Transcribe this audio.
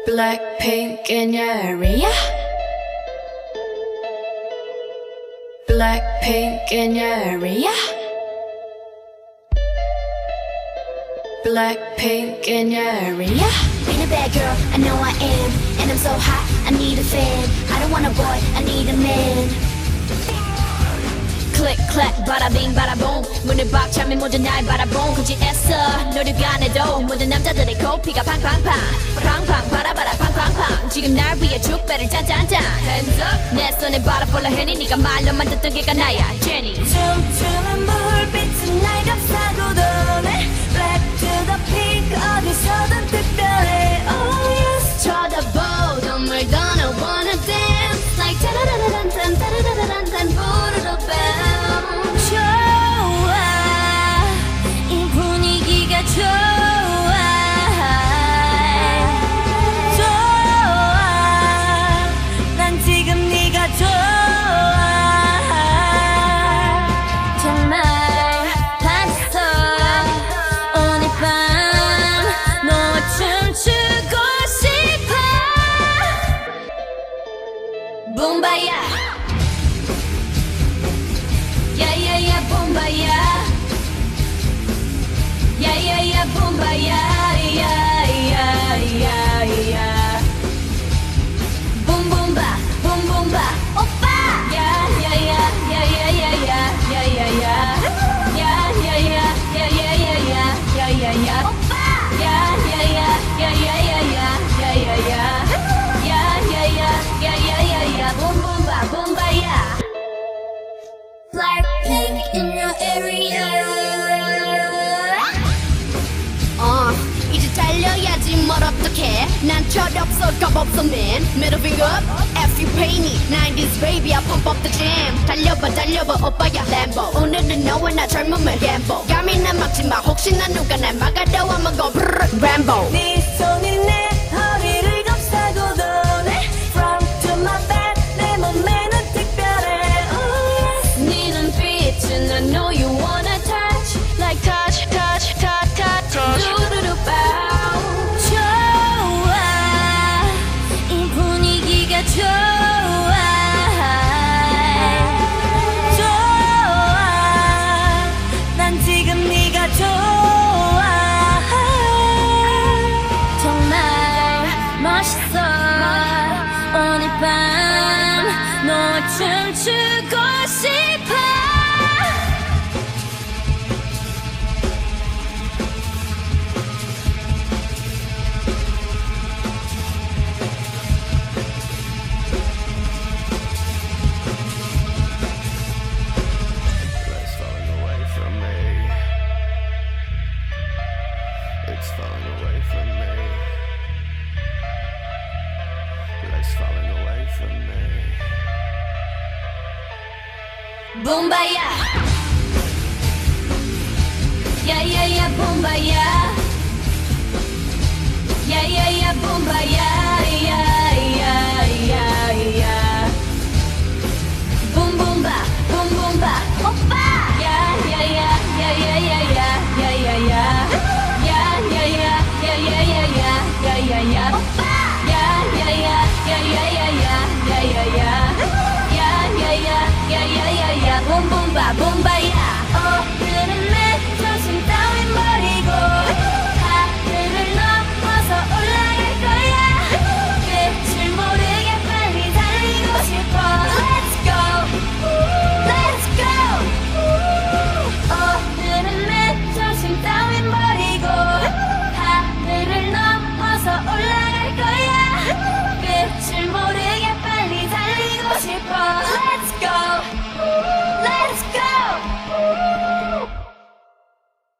Blackpink in your area. Blackpink in your area. Blackpink in your area. Ain't a bad girl, I know I am. And I'm so hot, I need a fan. I don't want a boy, I need a man. Click clack bada bing bada boom 문을 박차면 모두 날 바라본 굳이 애써 노력 안 해도 모든 남자들의 코피가 팡팡팡 팡팡 바라바라 팡팡팡 지금 날 위해 축배를 짠짠짠 Hands up 내 손에 바라볼라 해니 네가 말로만 듣던 게가 나야 제니 춤추는 불빛은 날 감싸고 도네 Black to the pink 어디서든 특별해 Oh yes 쳐다보던 말 gonna wanna dance Like 타라라란탄 타라라란탄 부르르 뱀 좋아 이 분위기가 좋아 좋아 난 지금 네가 좋아 정말 봤어 오늘 밤 너와 춤추고 싶어 붐바야 야야야 붐바야 야야야 붐바야 야야야야 붐붐바 붐붐바 오빠 야야야 야야야야 야야야 야야야 야야야야 야야야 오빠 야야야 야야야야 야야야 야야야 야야야야 붐붐바 붐바야 Blackpink in your area 이제 달려야지 뭘 어떡해 난 철없어 겁없어 man Middle finger up F you pay me 90s baby I pump up the jam 달려봐 오빠야 Lambo 오늘은 너와 나 젊음을 gamble 감히 난 막지마 혹시나 누가 날 막아도 I'ma go brrr Rambo 네 손이 내 허리를 감싸고 도네 Front to my back 내 몸매는 특별해 Oh yes 네 눈빛은 I know you wanna touch Like touch touch touch touch 두루루包 좋아 이 분위기가 좋아 좋아 난 지금 네가 좋아 정말 멋있어 오늘 밤 너와 춤추고 싶어 It's falling away from me. It's falling away from me. It's falling away from me. 붐바야 야야야 붐바야 야야야 붐바야 야야야야 붐붐바 붐붐바 오빠 야야야 야야야야 야야야 야야야 야야야야 야야야 오빠 야야야 야야야야 야야야 야야야 야야야야 붐붐바 붐바